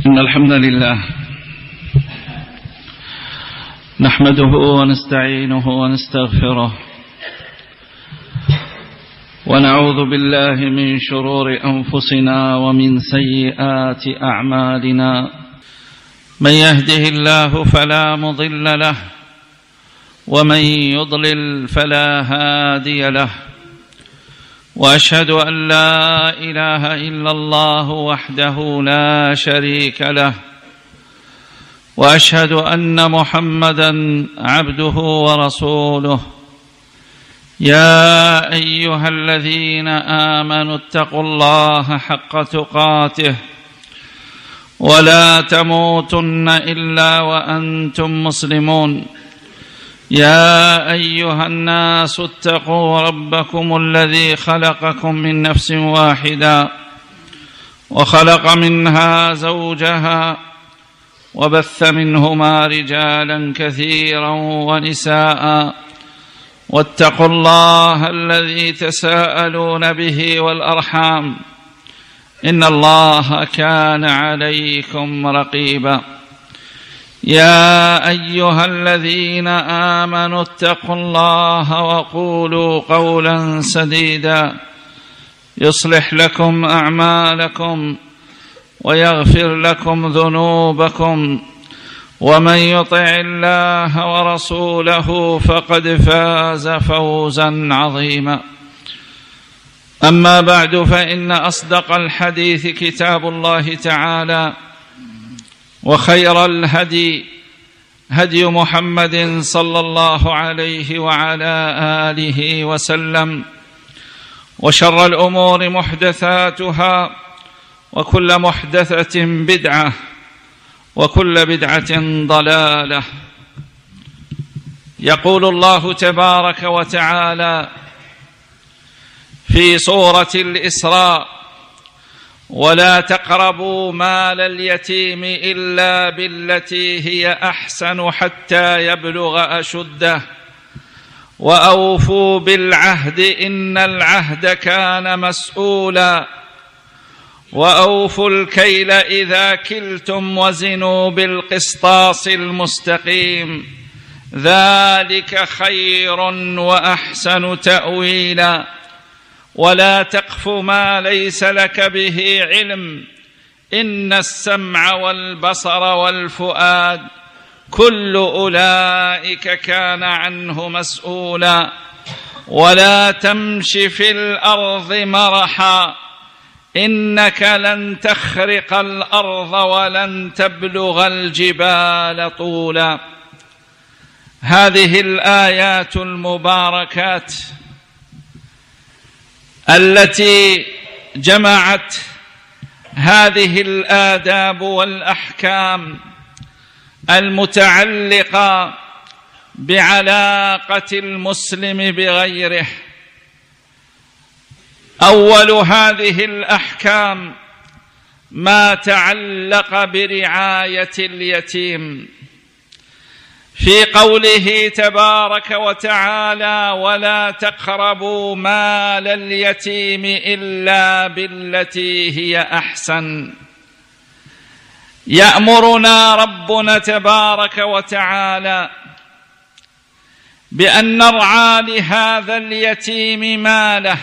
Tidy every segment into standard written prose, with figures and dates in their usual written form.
إن الحمد لله نحمده ونستعينه ونستغفره ونعوذ بالله من شرور أنفسنا ومن سيئات أعمالنا. من يهده الله فلا مضل له ومن يضلل فلا هادي له، وأشهد أن لا إله إلا الله وحده لا شريك له، وأشهد أن محمدًا عبده ورسوله. يا أيها الذين آمنوا اتقوا الله حق تقاته ولا تموتن إلا وأنتم مسلمون. يا أيها الناس اتقوا ربكم الذي خلقكم من نفس واحدة وخلق منها زوجها وبث منهما رجالا كثيرا ونساء، واتقوا الله الذي تساءلون به والأرحام إن الله كان عليكم رقيبا. يا أيها الذين آمنوا اتقوا الله وقولوا قولا سديدا يصلح لكم أعمالكم ويغفر لكم ذنوبكم، ومن يطع الله ورسوله فقد فاز فوزا عظيما. أما بعد، فإن أصدق الحديث كتاب الله تعالى، وخير الهدي هدي محمد صلى الله عليه وعلى آله وسلم، وشر الأمور محدثاتها، وكل محدثة بدعة، وكل بدعة ضلالة. يقول الله تبارك وتعالى في سورة الإسراء: ولا تقربوا مال اليتيم إلا بالتي هي أحسن حتى يبلغ أشده، وأوفوا بالعهد إن العهد كان مسؤولا، وأوفوا الكيل إذا كلتم وزنوا بالقسطاس المستقيم، ذلك خير وأحسن تأويلا. ولا تقف ما ليس لك به علم، إن السمع والبصر والفؤاد كل أولئك كان عنه مسؤولا. ولا تمش في الأرض مرحا، إنك لن تخرق الأرض ولن تبلغ الجبال طولا. هذه الآيات المباركات التي جمعت هذه الآداب والأحكام المتعلقة بعلاقة المسلم بغيره. أول هذه الأحكام ما تعلق برعاية اليتيم، في قوله تبارك وتعالى: ولا تقربوا مال اليتيم إلا بالتي هي أحسن. يأمرنا ربنا تبارك وتعالى بأن نرعى لهذا اليتيم ماله،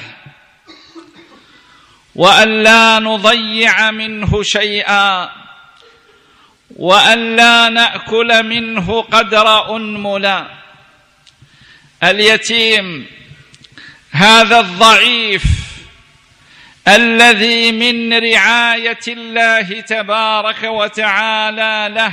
وأن لا نضيع منه شيئا، وأن لا نأكل منه قدر أنملة. اليتيم هذا الضعيف الذي من رعاية الله تبارك وتعالى له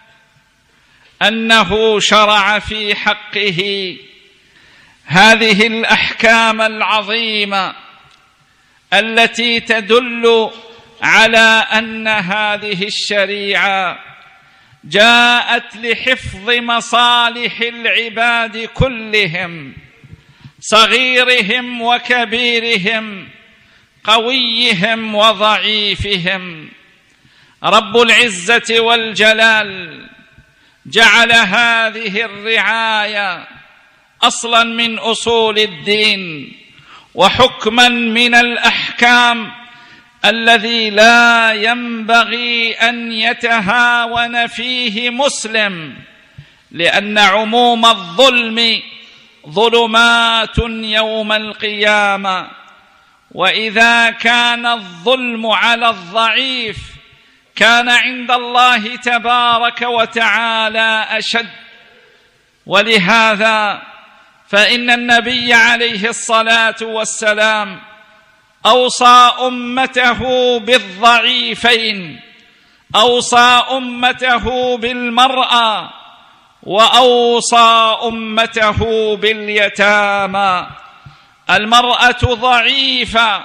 أنه شرع في حقه هذه الأحكام العظيمة التي تدل على أن هذه الشريعة جاءت لحفظ مصالح العباد كلهم، صغيرهم وكبيرهم، قويهم وضعيفهم. رب العزة والجلال جعل هذه الرعاية أصلا من أصول الدين وحكما من الأحكام الذي لا ينبغي أن يتهاون فيه مسلم، لأن عموم الظلم ظلمات يوم القيامة، وإذا كان الظلم على الضعيف كان عند الله تبارك وتعالى أشد. ولهذا فإن النبي عليه الصلاة والسلام أوصى أمته بالضعيفين، أوصى أمته بالمرأة، وأوصى أمته باليتامى. المرأة ضعيفة،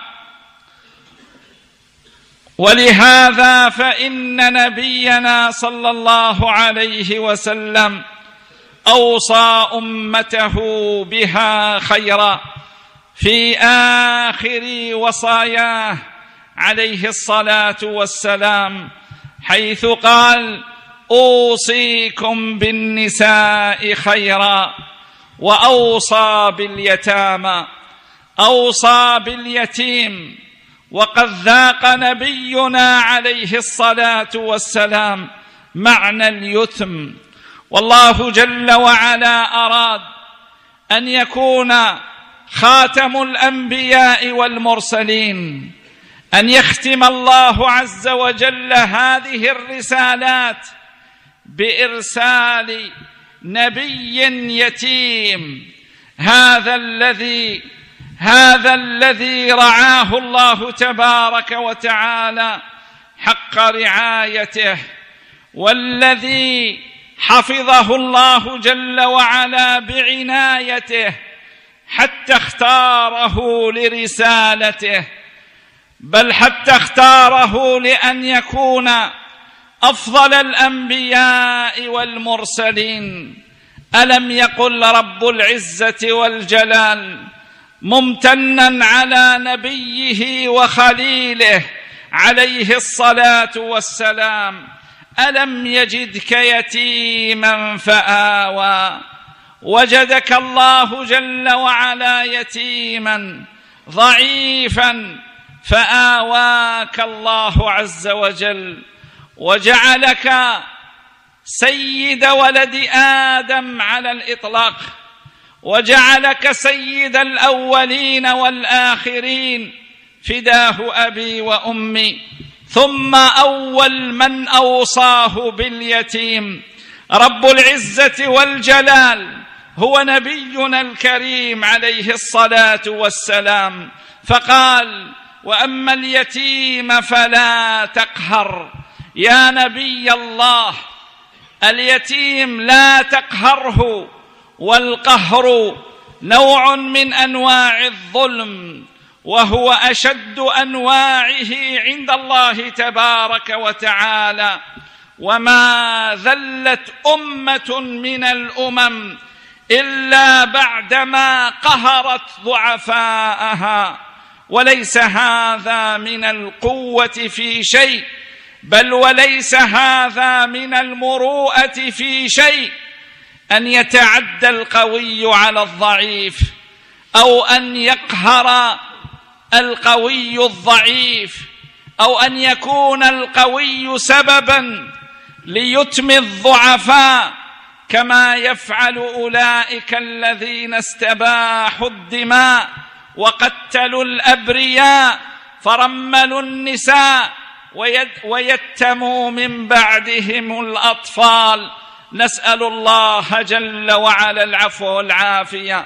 ولهذا فإن نبينا صلى الله عليه وسلم أوصى أمته بها خيرا في آخر وصاياه عليه الصلاة والسلام، حيث قال: أوصيكم بالنساء خيرا. وأوصى باليتامى، أوصى باليتيم. وقد ذاق نبينا عليه الصلاة والسلام معنى اليتم، والله جل وعلا أراد أن يكون خاتم الأنبياء والمرسلين، أن يختم الله عز وجل هذه الرسالات بإرسال نبي يتيم، هذا الذي رعاه الله تبارك وتعالى حق رعايته، والذي حفظه الله جل وعلا بعنايته حتى اختاره لرسالته، بل حتى اختاره لأن يكون أفضل الأنبياء والمرسلين. ألم يقل رب العزة والجلال ممتنا على نبيه وخليله عليه الصلاة والسلام: ألم يجدك يتيما فآوى. وجدك الله جل وعلا يتيما ضعيفا فآواك الله عز وجل، وجعلك سيد ولد آدم على الإطلاق، وجعلك سيد الأولين والآخرين، فداه أبي وأمي. ثم أول من أوصاه باليتيم رب العزة والجلال هو نبينا الكريم عليه الصلاة والسلام، فقال: وأما اليتيم فلا تقهر. يا نبي الله، اليتيم لا تقهره، والقهر نوع من أنواع الظلم، وهو أشد أنواعه عند الله تبارك وتعالى. وما ذلت أمة من الأمم إلا بعدما قهرت ضعفاءها، وليس هذا من القوة في شيء، بل وليس هذا من المروءة في شيء، أن يتعدى القوي على الضعيف، أو أن يقهر القوي الضعيف، أو أن يكون القوي سببا ليتم الضعفاء، كما يفعل أولئك الذين استباحوا الدماء وقتلوا الأبرياء فرملوا النساء ويتموا من بعدهم الأطفال. نسأل الله جل وعلا العفو والعافية.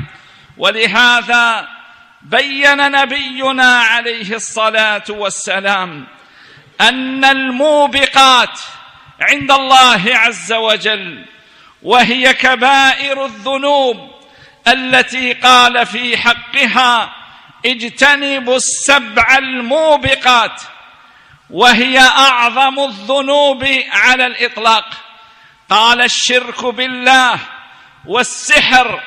ولهذا بين نبينا عليه الصلاة والسلام أن الموبقات عند الله عز وجل، وهي كبائر الذنوب التي قال في حقها: اجتنبوا السبع الموبقات، وهي أعظم الذنوب على الإطلاق. قال: الشرك بالله والسحر،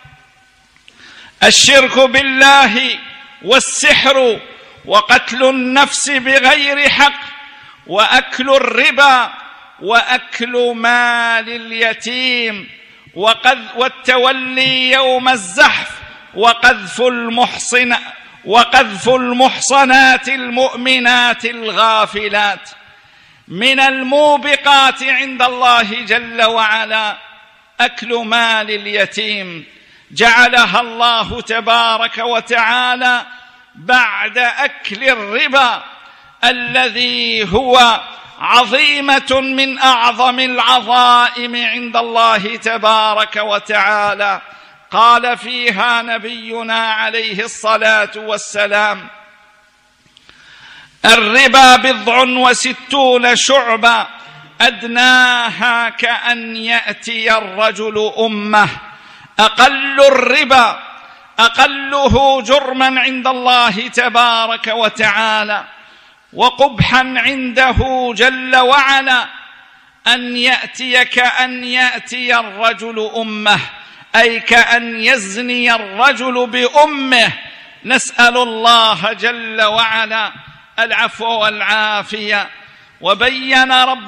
الشرك بالله والسحر، وقتل النفس بغير حق، وأكل الربا، وأكل مال اليتيم، والتولي يوم الزحف، وقذف المحصنات المؤمنات الغافلات. من الموبقات عند الله جل وعلا أكل مال اليتيم، جعلها الله تبارك وتعالى بعد أكل الربا الذي هو عظيمة من أعظم العظائم عند الله تبارك وتعالى. قال فيها نبينا عليه الصلاة والسلام: الربا 67 شعبة أدناها كأن يأتي الرجل أمه. أقل الربا أقله جرما عند الله تبارك وتعالى وقبحا عنده جل وعلا أن يأتي كأن يأتي الرجل أمه، أي كأن يزني الرجل بأمه. نسأل الله جل وعلا العفو والعافية. وبين رب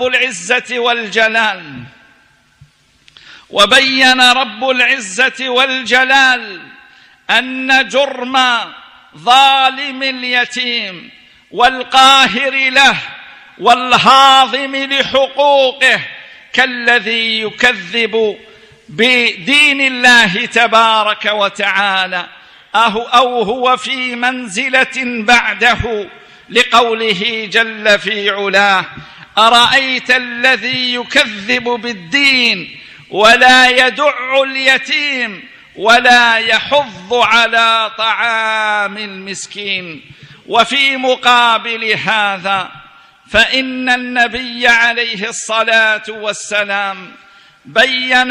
العزة والجلال أن جرم ظالم اليتيم والقاهر له والهاضم لحقوقه كالذي يكذب بدين الله تبارك وتعالى، أو هو في منزلة بعده، لقوله جل في علاه: أرأيت الذي يكذب بالدين ولا يدع اليتيم ولا يحض على طعام المسكين. وفي مقابل هذا فإن النبي عليه الصلاة والسلام بين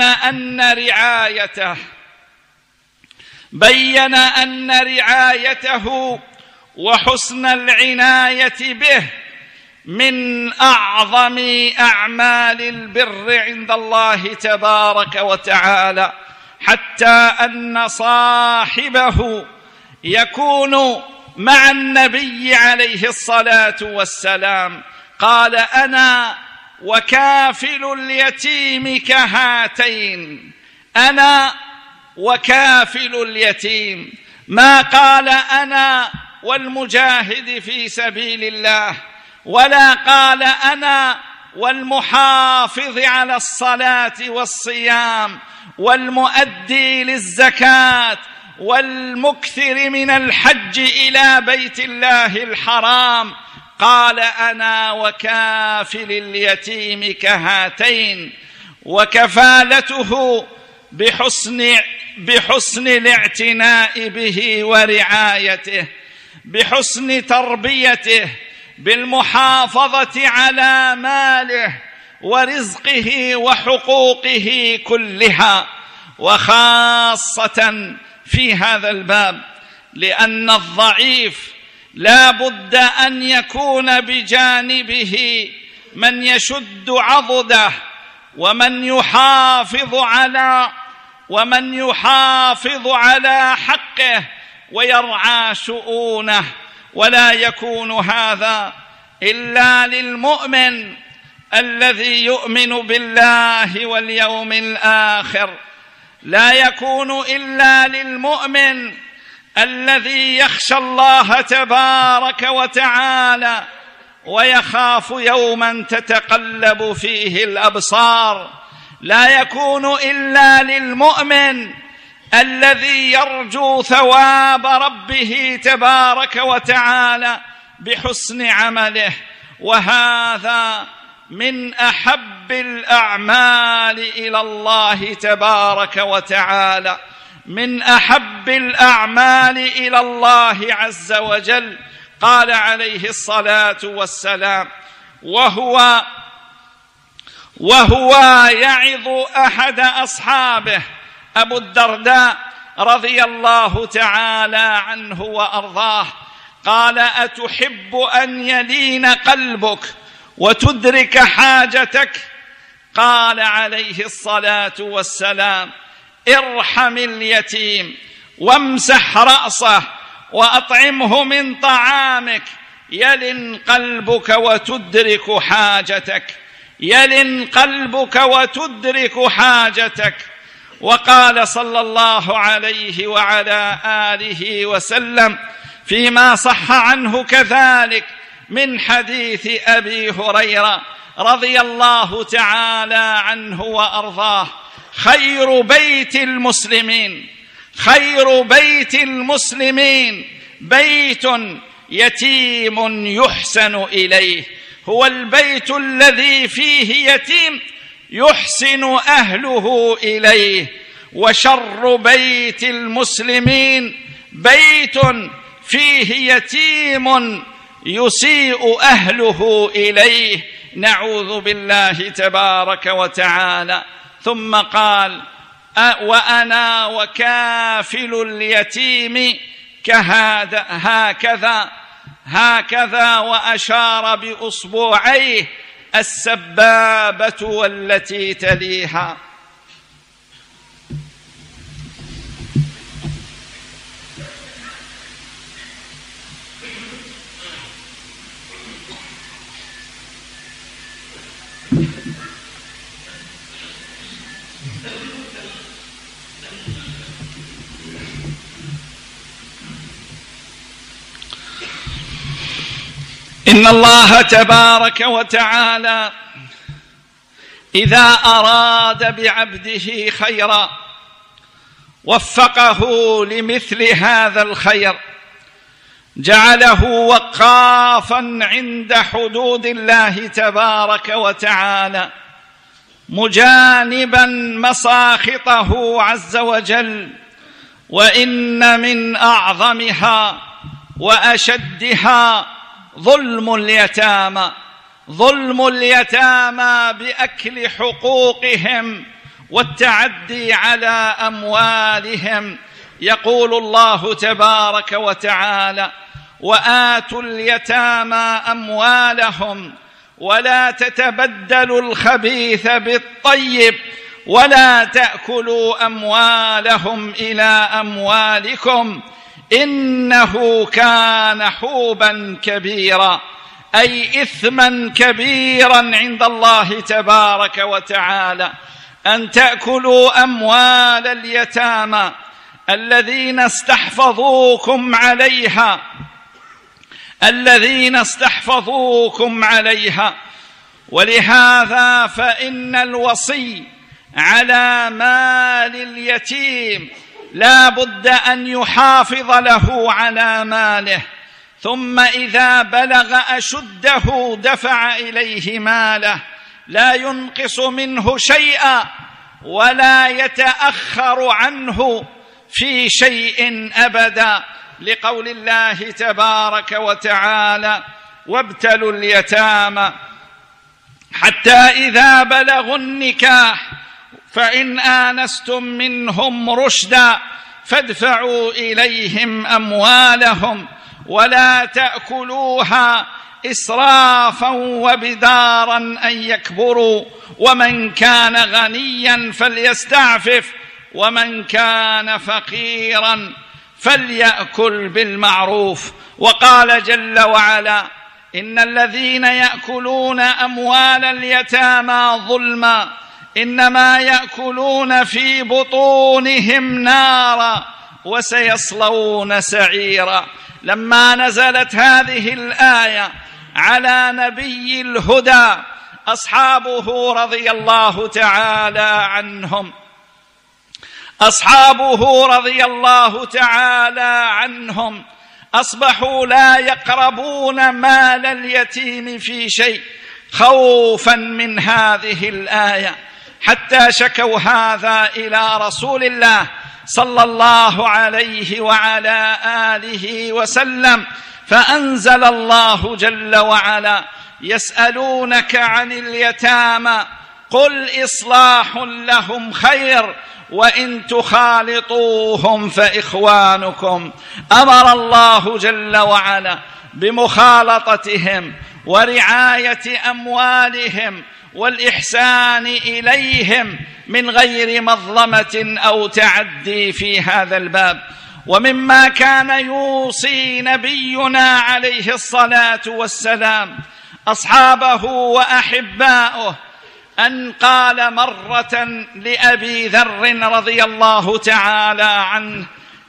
أن رعايته وحسن العناية به من أعظم أعمال البر عند الله تبارك وتعالى، حتى أن صاحبه يكون مع النبي عليه الصلاة والسلام. قال: أنا وكافل اليتيم كهاتين. أنا وكافل اليتيم، ما قال أنا والمجاهد في سبيل الله، ولا قال أنا والمحافظ على الصلاة والصيام والمؤدي للزكاة والمكثر من الحج إلى بيت الله الحرام. قال: أنا وكافل اليتيم كهاتين. وكفالته بحسن الاعتناء به ورعايته، بحسن تربيته، بالمحافظة على ماله ورزقه وحقوقه كلها، وخاصة في هذا الباب، لأن الضعيف لا بد أن يكون بجانبه من يشد عضده ومن يحافظ على حقه ويرعى شؤونه. ولا يكون هذا إلا للمؤمن الذي يؤمن بالله واليوم الآخر، لا يكون إلا للمؤمن الذي يخشى الله تبارك وتعالى ويخاف يوما تتقلب فيه الأبصار، لا يكون إلا للمؤمن الذي يرجو ثواب ربه تبارك وتعالى بحسن عمله. وهذا من أحب الأعمال إلى الله تبارك وتعالى، من أحب الأعمال إلى الله عز وجل. قال عليه الصلاة والسلام وهو يعظ أحد أصحابه أبو الدرداء رضي الله تعالى عنه وأرضاه، قال: أتحب أن يلين قلبك وتدرك حاجتك؟ قال عليه الصلاة والسلام: ارحم اليتيم وامسح رأسه وأطعمه من طعامك يلن قلبك وتدرك حاجتك، يلن قلبك وتدرك حاجتك. وقال صلى الله عليه وعلى آله وسلم فيما صح عنه كذلك من حديث أبي هريرة رضي الله تعالى عنه وأرضاه: خير بيت المسلمين بيت يتيم يحسن إليه. هو البيت الذي فيه يتيم يحسن أهله إليه. وشر بيت المسلمين بيت فيه يتيم يسيء أهله إليه، نعوذ بالله تبارك وتعالى. ثم قال: وأنا وكافل اليتيم هكذا وأشار بأصبعيه السبابة والتي تليها. إن الله تبارك وتعالى إذا أراد بعبده خيرا وفقه لمثل هذا الخير، جعله وقافا عند حدود الله تبارك وتعالى، مجانبا مساخطه عز وجل. وإن من أعظمها وأشدها ظلم اليتامى بأكل حقوقهم والتعدي على أموالهم. يقول الله تبارك وتعالى: وآتوا اليتامى أموالهم ولا تتبدلوا الخبيث بالطيب ولا تأكلوا أموالهم إلى أموالكم إنه كان حوبا كبيرا، أي إثما كبيرا عند الله تبارك وتعالى أن تأكلوا أموال اليتامى الذين استحفظوكم عليها. ولهذا فإن الوصي على مال اليتيم لا بد أن يحافظ له على ماله، ثم إذا بلغ أشده دفع إليه ماله، لا ينقص منه شيئا ولا يتأخر عنه في شيء أبدا، لقول الله تبارك وتعالى: وابتلوا اليتامى حتى إذا بلغوا النكاح فإن آنستم منهم رشدا فادفعوا إليهم أموالهم ولا تأكلوها إسرافا وبدارا أن يكبروا، ومن كان غنيا فليستعفف ومن كان فقيرا فليأكل بالمعروف. وقال جل وعلا: إن الذين يأكلون أموال اليتامى ظلما إنما يأكلون في بطونهم نارا وسيصلون سعيرا. لما نزلت هذه الآية على نبي الهدى أصحابه رضي الله تعالى عنهم أصبحوا لا يقربون مال اليتيم في شيء خوفا من هذه الآية، حتى شكوا هذا إلى رسول الله صلى الله عليه وعلى آله وسلم، فأنزل الله جل وعلا: يسألونك عن اليتامى قل إصلاح لهم خير وإن تخالطوهم فإخوانكم. أمر الله جل وعلا بمخالطتهم ورعاية أموالهم والإحسان إليهم من غير مظلمة أو تعدي في هذا الباب. ومما كان يوصي نبينا عليه الصلاة والسلام أصحابه وأحباؤه أن قال مرة لأبي ذر رضي الله تعالى عنه: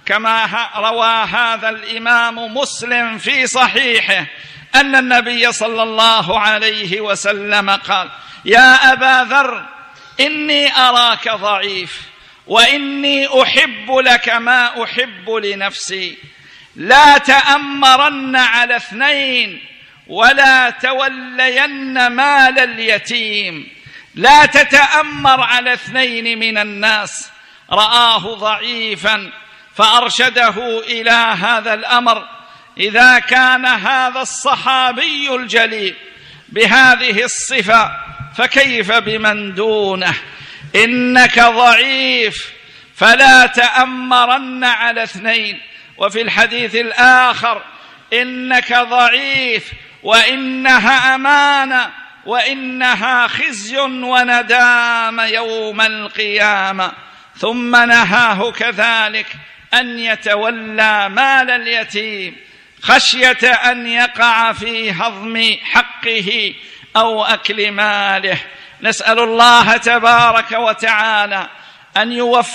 كما روى هذا الإمام مسلم في صحيحه أن النبي صلى الله عليه وسلم قال: يا أبا ذر، إني أراك ضعيف وإني أحب لك ما أحب لنفسي، لا تأمرن على اثنين ولا تولين مال اليتيم. لا تتأمر على اثنين من الناس. رآه ضعيفا فأرشده إلى هذا الأمر. إذا كان هذا الصحابي الجليل بهذه الصفة فكيف بمن دونه؟ إنك ضعيف فلا تأمرن على اثنين. وفي الحديث الآخر: إنك ضعيف وإنها أمانة وإنها خزي وندام يوم القيامة. ثم نهاه كذلك أن يتولى مال اليتيم خشية أن يقع في هضم حقه أو أكل ماله. نسأل الله تبارك وتعالى أن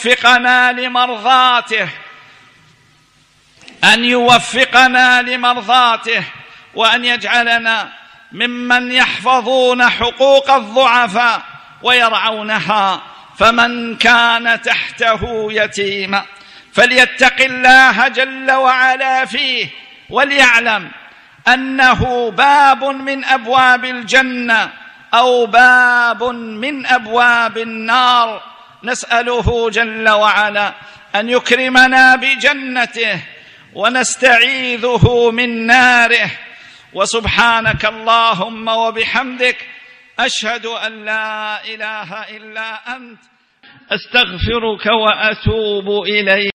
يوفقنا لمرضاته وأن يجعلنا ممن يحفظون حقوق الضعفاء ويرعونها. فمن كان تحته يتيما فليتق الله جل وعلا فيه، وليعلم أنه باب من أبواب الجنة أو باب من أبواب النار. نسأله جل وعلا أن يكرمنا بجنته ونستعيذه من ناره. وسبحانك اللهم وبحمدك، أشهد أن لا إله إلا أنت، أستغفرك وأتوب إليك.